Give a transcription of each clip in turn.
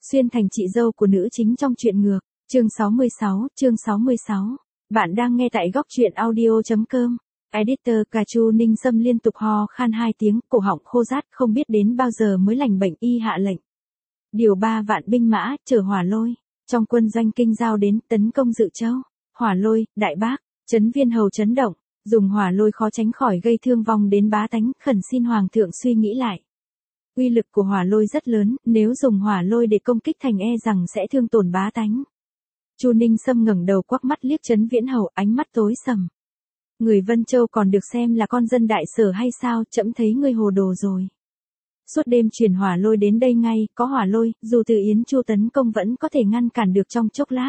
Xuyên thành chị dâu của nữ chính trong truyện ngược, chương 66. Bạn đang nghe tại góc truyện audio.com. Editor Cà Chu Ninh Sâm liên tục ho khan 2 tiếng, cổ họng khô rát, không biết đến bao giờ mới lành bệnh. Y hạ lệnh điều 3 vạn binh mã, chở hỏa lôi, trong quân doanh kinh giao đến, tấn công Dự Châu. Hỏa lôi, đại bác, Trấn Viên Hầu chấn động, dùng hỏa lôi khó tránh khỏi gây thương vong đến bá tánh, khẩn xin hoàng thượng suy nghĩ lại. Uy lực của hỏa lôi rất lớn, nếu dùng hỏa lôi để công kích thành rằng sẽ thương tổn bá tánh. Chu Ninh Sâm ngẩng đầu quắc mắt liếc Trấn Viễn Hầu, ánh mắt tối sầm. Người Vân Châu còn được xem là con dân đại sở hay sao? Trẫm thấy ngươi hồ đồ rồi. Suốt đêm truyền hỏa lôi đến đây ngay, có hỏa lôi, dù Từ Yến Chu tấn công vẫn có thể ngăn cản được trong chốc lát.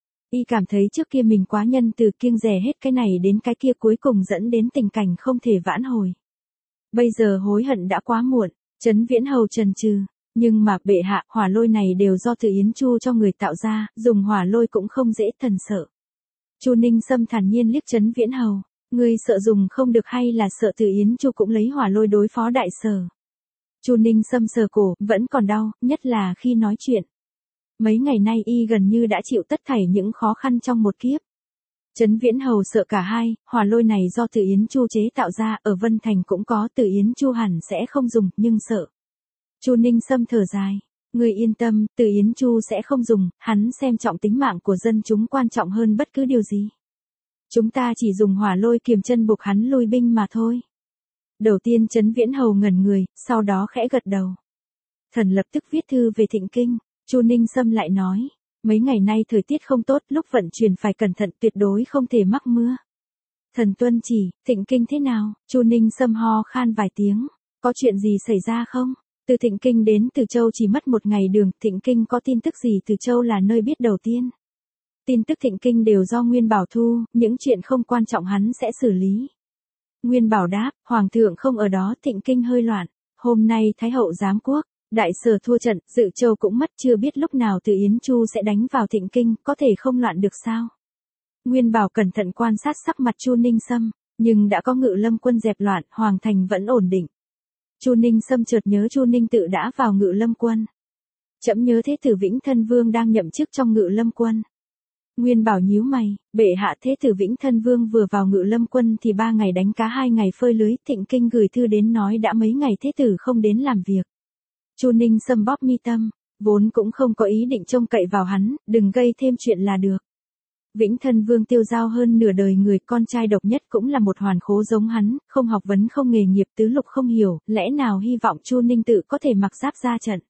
Y cảm thấy trước kia mình quá nhân từ, kiêng dè hết cái này đến cái kia, cuối cùng dẫn đến tình cảnh không thể vãn hồi. Bây giờ hối hận đã quá muộn. Trấn Viễn Hầu trần trừ, nhưng mà bệ hạ, hỏa lôi này đều do Từ Yến Chu cho người tạo ra, dùng hỏa lôi cũng không dễ, thần sợ. Chu Ninh Sâm thản nhiên liếc Trấn Viễn Hầu, ngươi sợ dùng không được hay là sợ Từ Yến Chu cũng lấy hỏa lôi đối phó đại sở? Chu Ninh Sâm sờ cổ, vẫn còn đau, nhất là khi nói chuyện. Mấy ngày nay y gần như đã chịu tất thảy những khó khăn trong một kiếp. Trấn Viễn Hầu sợ cả hai, hỏa lôi này do Từ Yến Chu chế tạo ra, ở Vân Thành cũng có, Từ Yến Chu hẳn sẽ không dùng, nhưng sợ. Chu Ninh Sâm thở dài, ngươi yên tâm, Từ Yến Chu sẽ không dùng, hắn xem trọng tính mạng của dân chúng quan trọng hơn bất cứ điều gì. Chúng ta chỉ dùng hỏa lôi kiềm chân buộc hắn lui binh mà thôi. Đầu tiên Trấn Viễn Hầu ngẩn người, sau đó khẽ gật đầu. Thần lập tức viết thư về Thịnh Kinh. Chu Ninh Sâm lại nói, mấy ngày nay thời tiết không tốt, lúc vận chuyển phải cẩn thận, tuyệt đối không thể mắc mưa. Thần tuân chỉ. Thịnh Kinh thế nào? Chu Ninh Sâm ho khan vài tiếng. Có chuyện gì xảy ra không? Từ Thịnh Kinh đến Từ Châu chỉ mất 1 ngày đường. Thịnh Kinh có tin tức gì? Từ Châu là nơi biết đầu tiên. Tin tức Thịnh Kinh đều do Nguyên Bảo thu, những chuyện không quan trọng hắn sẽ xử lý. Nguyên Bảo đáp, Hoàng thượng không ở đó. Thịnh Kinh hơi loạn. Hôm nay Thái hậu giám quốc, đại sở thua trận, Dự Châu cũng mất, chưa biết lúc nào Từ Yến Chu sẽ đánh vào Thịnh Kinh, có thể không loạn được sao? Nguyên Bảo cẩn thận quan sát sắc mặt Chu Ninh Sâm, nhưng đã có Ngự Lâm quân dẹp loạn, hoàng thành vẫn ổn định. Chu Ninh Sâm chợt nhớ Chu Ninh Tự đã vào Ngự Lâm quân. Trẫm nhớ Thế tử Vĩnh Thân Vương đang nhậm chức trong Ngự Lâm quân. Nguyên Bảo nhíu mày, bệ hạ, Thế tử Vĩnh Thân Vương vừa vào Ngự Lâm quân thì 3 ngày đánh cá 2 ngày phơi lưới. Thịnh Kinh gửi thư đến nói đã mấy ngày Thế tử không đến làm việc. Chu Ninh Sâm bóp mi tâm, vốn cũng không có ý định trông cậy vào hắn, đừng gây thêm chuyện là được. Vĩnh Thân Vương tiêu dao hơn nửa đời người, con trai độc nhất cũng là một hoàn khố giống hắn, không học vấn không nghề nghiệp, tứ lục không hiểu, lẽ nào hy vọng Chu Ninh Tự có thể mặc giáp ra trận.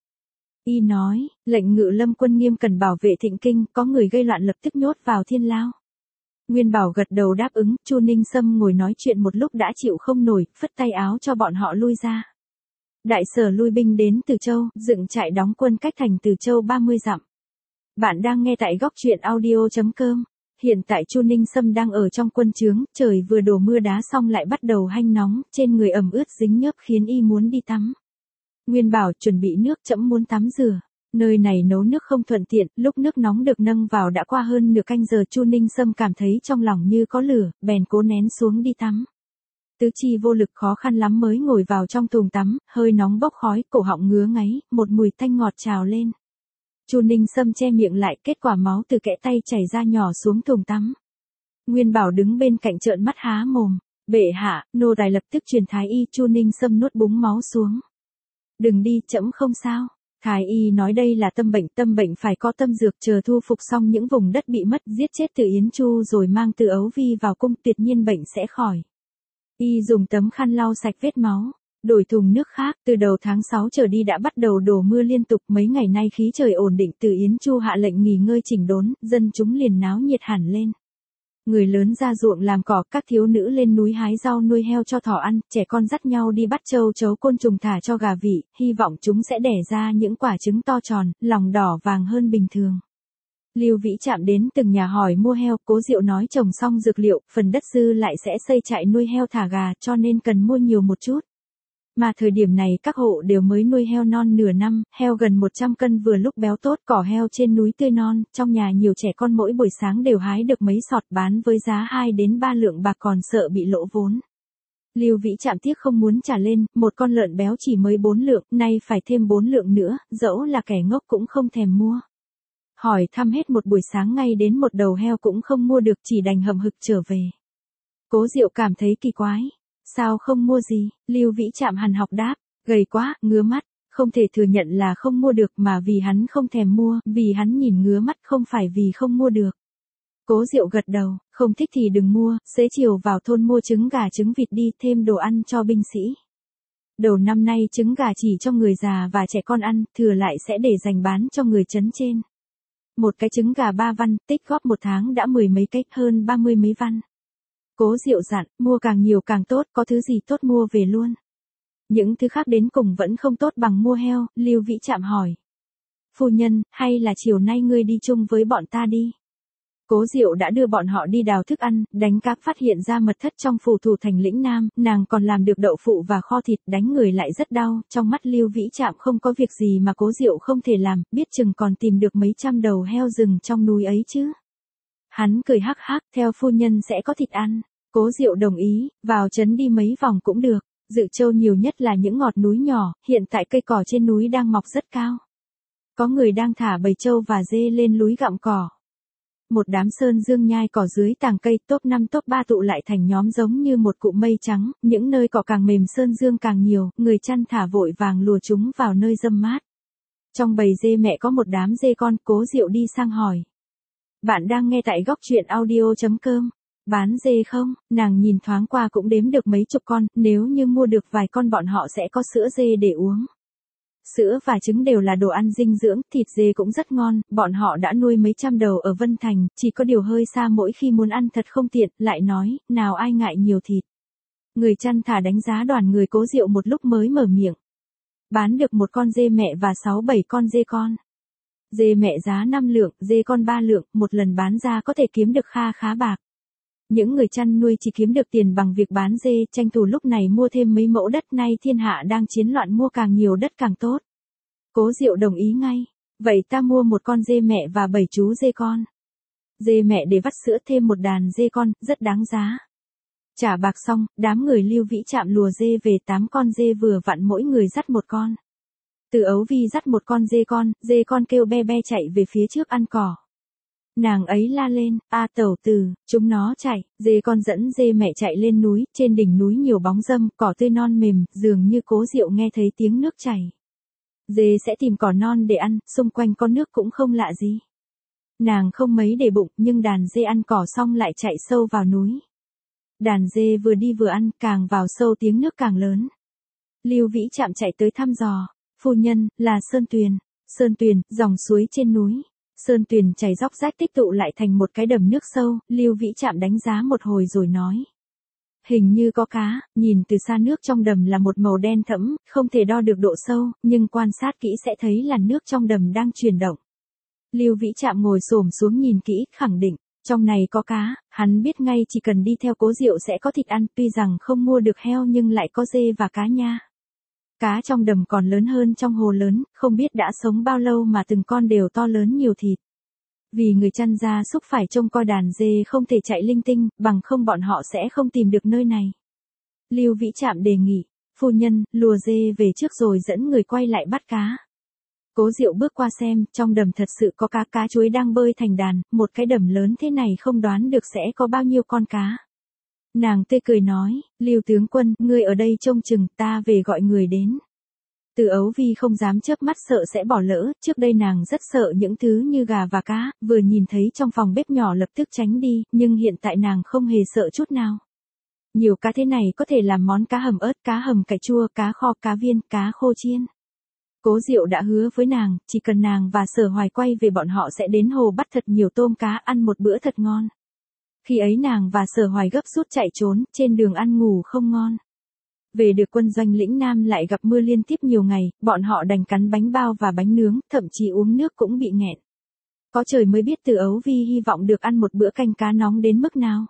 Y nói, lệnh Ngự Lâm quân nghiêm cần bảo vệ Thịnh Kinh, có người gây loạn lập tức nhốt vào thiên lao. Nguyên Bảo gật đầu đáp ứng. Chu Ninh Sâm ngồi nói chuyện một lúc đã chịu không nổi, phất tay áo cho bọn họ lui ra. Đại sở lui binh đến Từ Châu, dựng trại đóng quân cách thành Từ Châu 30 dặm. Bạn đang nghe tại góc truyện audio.com. Hiện tại Chu Ninh Sâm đang ở trong quân trướng, trời vừa đổ mưa đá xong lại bắt đầu hanh nóng, trên người ẩm ướt dính nhớp khiến y muốn đi tắm. Nguyên Bảo, chuẩn bị nước, trẫm muốn tắm rửa. Nơi này nấu nước không thuận tiện, lúc nước nóng được nâng vào đã qua hơn nửa canh giờ. Chu Ninh Sâm cảm thấy trong lòng như có lửa, bèn cố nén xuống đi tắm. Tứ chi vô lực, khó khăn lắm mới ngồi vào trong thùng tắm, hơi nóng bốc khói, cổ họng ngứa ngáy, một mùi tanh ngọt trào lên. Chu Ninh Sâm che miệng lại, kết quả máu từ kẽ tay chảy ra nhỏ xuống thùng tắm. Nguyên Bảo đứng bên cạnh trợn mắt há mồm, bệ hạ, nô tài lập tức truyền thái y. Chu Ninh Sâm nuốt búng máu xuống. Đừng đi, trẫm không sao. Thái y nói đây là tâm bệnh phải có tâm dược, chờ thu phục xong những vùng đất bị mất, giết chết Từ Yến Chu rồi mang Từ Ấu Vi vào cung, tuyệt nhiên bệnh sẽ khỏi. Y dùng tấm khăn lau sạch vết máu, đổi thùng nước khác. Từ đầu tháng 6 trở đi đã bắt đầu đổ mưa liên tục, mấy ngày nay khí trời ổn định, Từ Yến Chu hạ lệnh nghỉ ngơi chỉnh đốn, dân chúng liền náo nhiệt hẳn lên. Người lớn ra ruộng làm cỏ, các thiếu nữ lên núi hái rau nuôi heo cho thỏ ăn, trẻ con dắt nhau đi bắt trâu chấu côn trùng thả cho gà vịt, hy vọng chúng sẽ đẻ ra những quả trứng to tròn, lòng đỏ vàng hơn bình thường. Lưu Vĩ chạm đến từng nhà hỏi mua heo, Cố Diệu nói trồng xong dược liệu, phần đất dư lại sẽ xây trại nuôi heo thả gà, cho nên cần mua nhiều một chút. Mà thời điểm này các hộ đều mới nuôi heo non nửa năm, heo gần 100 cân vừa lúc béo tốt, cỏ heo trên núi tươi non, trong nhà nhiều trẻ con mỗi buổi sáng đều hái được mấy sọt bán với giá 2 đến 3 lượng bạc, còn sợ bị lỗ vốn. Lưu Vĩ Trạm tiếc không muốn trả lên, một con lợn béo chỉ mới 4 lượng, nay phải thêm 4 lượng nữa, dẫu là kẻ ngốc cũng không thèm mua. Hỏi thăm hết một buổi sáng ngay đến một đầu heo cũng không mua được, chỉ đành hậm hực trở về. Cố Diệu cảm thấy kỳ quái. Sao không mua gì? Lưu Vĩ Trạm hằn học đáp, gầy quá, ngứa mắt, không thể thừa nhận là không mua được mà vì hắn không thèm mua, vì hắn nhìn ngứa mắt không phải vì không mua được. Cố Diệu gật đầu, không thích thì đừng mua, xế chiều vào thôn mua trứng gà trứng vịt đi, thêm đồ ăn cho binh sĩ. Đầu năm nay trứng gà chỉ cho người già và trẻ con ăn, thừa lại sẽ để dành bán cho người trấn trên. Một cái trứng gà 3 văn, tích góp một tháng đã 10 mấy cái, hơn 30 mấy văn. Cố Diệu dặn, mua càng nhiều càng tốt, có thứ gì tốt mua về luôn. Những thứ khác đến cùng vẫn không tốt bằng mua heo, Lưu Vĩ Trạm hỏi. Phu nhân, hay là chiều nay ngươi đi chung với bọn ta đi? Cố Diệu đã đưa bọn họ đi đào thức ăn, đánh cá, phát hiện ra mật thất trong phủ thủ thành lĩnh Nam, nàng còn làm được đậu phụ và kho thịt, đánh người lại rất đau, trong mắt Lưu Vĩ Trạm không có việc gì mà Cố Diệu không thể làm, biết chừng còn tìm được mấy trăm đầu heo rừng trong núi ấy chứ. Hắn cười hắc hắc, theo phu nhân sẽ có thịt ăn. Cố Diệu đồng ý, vào trấn đi mấy vòng cũng được, Dự Châu nhiều nhất là những ngọt núi nhỏ, hiện tại cây cỏ trên núi đang mọc rất cao. Có người đang thả bầy trâu và dê lên núi gặm cỏ. Một đám sơn dương nhai cỏ dưới tàng cây, top 5 top 3 tụ lại thành nhóm giống như một cụm mây trắng, những nơi cỏ càng mềm sơn dương càng nhiều, người chăn thả vội vàng lùa chúng vào nơi râm mát. Trong bầy dê mẹ có một đám dê con, Cố Diệu đi sang hỏi. Bạn đang nghe tại góc truyện audio.com. Bán dê không? Nàng nhìn thoáng qua cũng đếm được mấy chục con, nếu như mua được vài con bọn họ sẽ có sữa dê để uống. Sữa và trứng đều là đồ ăn dinh dưỡng, thịt dê cũng rất ngon, bọn họ đã nuôi mấy trăm đầu ở Vân Thành, chỉ có điều hơi xa mỗi khi muốn ăn thật không tiện, lại nói, nào ai ngại nhiều thịt. Người chăn thả đánh giá đoàn người Cố Diệu một lúc mới mở miệng. Bán được một con dê mẹ và 6-7 con dê con. Dê mẹ giá 5 lượng, dê con 3 lượng, một lần bán ra có thể kiếm được kha khá bạc. Những người chăn nuôi chỉ kiếm được tiền bằng việc bán dê, tranh thủ lúc này mua thêm mấy mẫu đất, nay thiên hạ đang chiến loạn, mua càng nhiều đất càng tốt. Cố Diệu đồng ý ngay, vậy ta mua một con dê mẹ và 7 chú dê con. Dê mẹ để vắt sữa, thêm một đàn dê con, rất đáng giá. Trả bạc xong, đám người Lưu Vĩ Trạm lùa dê về 8 con dê vừa vặn mỗi người dắt một con. Từ Ấu Vi dắt một con dê con kêu be be chạy về phía trước ăn cỏ. Nàng ấy la lên, a tẩu tử, chúng nó chạy, dê con dẫn dê mẹ chạy lên núi, trên đỉnh núi nhiều bóng râm, cỏ tươi non mềm, dường như Cố Diệu nghe thấy tiếng nước chảy. Dê sẽ tìm cỏ non để ăn, xung quanh có nước cũng không lạ gì. Nàng không mấy để bụng, nhưng đàn dê ăn cỏ xong lại chạy sâu vào núi. Đàn dê vừa đi vừa ăn, càng vào sâu tiếng nước càng lớn. Lưu Vĩ Trạm chạy tới thăm dò, phu nhân, là Sơn Tuyền, dòng suối trên núi. Sơn Tuyền chảy róc rách tích tụ lại thành một cái đầm nước sâu, Lưu Vĩ Trạm đánh giá một hồi rồi nói. Hình như có cá, nhìn từ xa nước trong đầm là một màu đen thẫm, không thể đo được độ sâu, nhưng quan sát kỹ sẽ thấy là nước trong đầm đang chuyển động. Lưu Vĩ Trạm ngồi xổm xuống nhìn kỹ, khẳng định, trong này có cá, hắn biết ngay chỉ cần đi theo Cố Diệu sẽ có thịt ăn, tuy rằng không mua được heo nhưng lại có dê và cá nha. Cá trong đầm còn lớn hơn trong hồ lớn, không biết đã sống bao lâu mà từng con đều to lớn nhiều thịt. Vì người chăn gia súc phải trông coi đàn dê không thể chạy linh tinh, bằng không bọn họ sẽ không tìm được nơi này. Lưu Vĩ Trạm đề nghị, phu nhân, lùa dê về trước rồi dẫn người quay lại bắt cá. Cố Diệu bước qua xem, trong đầm thật sự có cá chuối đang bơi thành đàn, một cái đầm lớn thế này không đoán được sẽ có bao nhiêu con cá. Nàng tươi cười nói, Lưu tướng quân, ngươi ở đây trông chừng, ta về gọi người đến. Từ Ấu Vi không dám chớp mắt sợ sẽ bỏ lỡ, trước đây nàng rất sợ những thứ như gà và cá, vừa nhìn thấy trong phòng bếp nhỏ lập tức tránh đi, nhưng hiện tại nàng không hề sợ chút nào. Nhiều cá thế này có thể làm món cá hầm ớt, cá hầm cải chua, cá kho, cá viên, cá khô chiên. Cố Diệu đã hứa với nàng, chỉ cần nàng và Sở Hoài quay về bọn họ sẽ đến hồ bắt thật nhiều tôm cá, ăn một bữa thật ngon. Khi ấy nàng và Sở Hoài gấp rút chạy trốn, trên đường ăn ngủ không ngon. Về được quân doanh lĩnh Nam lại gặp mưa liên tiếp nhiều ngày, bọn họ đành cắn bánh bao và bánh nướng, thậm chí uống nước cũng bị nghẹn. Có trời mới biết Từ Ấu Vi hy vọng được ăn một bữa canh cá nóng đến mức nào.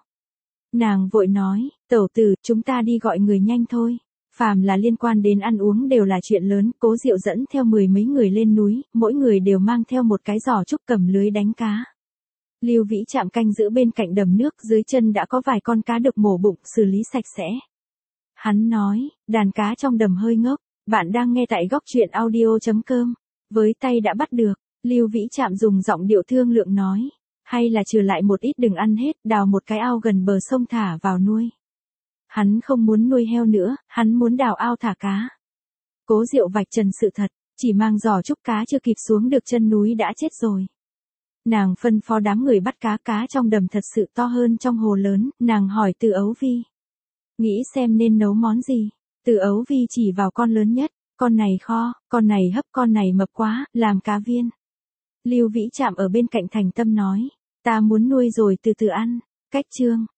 Nàng vội nói, tẩu tử, chúng ta đi gọi người nhanh thôi. Phàm là liên quan đến ăn uống đều là chuyện lớn, Cố Diệu dẫn theo 10 mấy người lên núi, mỗi người đều mang theo một cái giỏ trúc cầm lưới đánh cá. Lưu Vĩ Trạm canh giữ bên cạnh đầm nước, dưới chân đã có vài con cá được mổ bụng, xử lý sạch sẽ. Hắn nói, đàn cá trong đầm hơi ngốc, bạn đang nghe tại góc chuyện audio.com. Với tay đã bắt được, Lưu Vĩ Trạm dùng giọng điệu thương lượng nói. Hay là trừ lại một ít đừng ăn hết, đào một cái ao gần bờ sông thả vào nuôi. Hắn không muốn nuôi heo nữa, hắn muốn đào ao thả cá. Cố Diệu vạch trần sự thật, chỉ mang giỏ trúc cá chưa kịp xuống được chân núi đã chết rồi. Nàng phân phó đám người bắt cá trong đầm thật sự to hơn trong hồ lớn, nàng hỏi Từ Ấu Vi. Nghĩ xem nên nấu món gì, Từ Ấu Vi chỉ vào con lớn nhất, con này kho, con này hấp, con này mập quá, làm cá viên. Lưu Vĩ Trạm ở bên cạnh thành tâm nói, ta muốn nuôi rồi từ từ ăn, cách chương.